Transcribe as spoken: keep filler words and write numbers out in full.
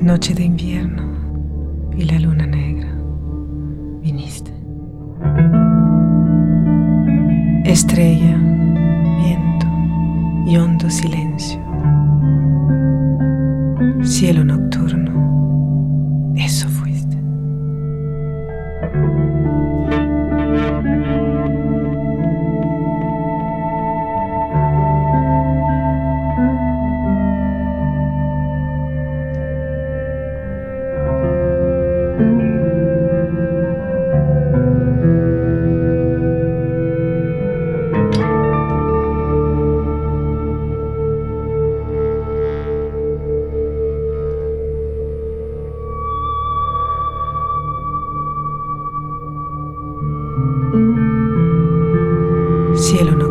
Noche de invierno y la luna negra, viniste. Estrella, viento y hondo silencio. Cielo nocturno, eso fuiste. Cielo nocturno.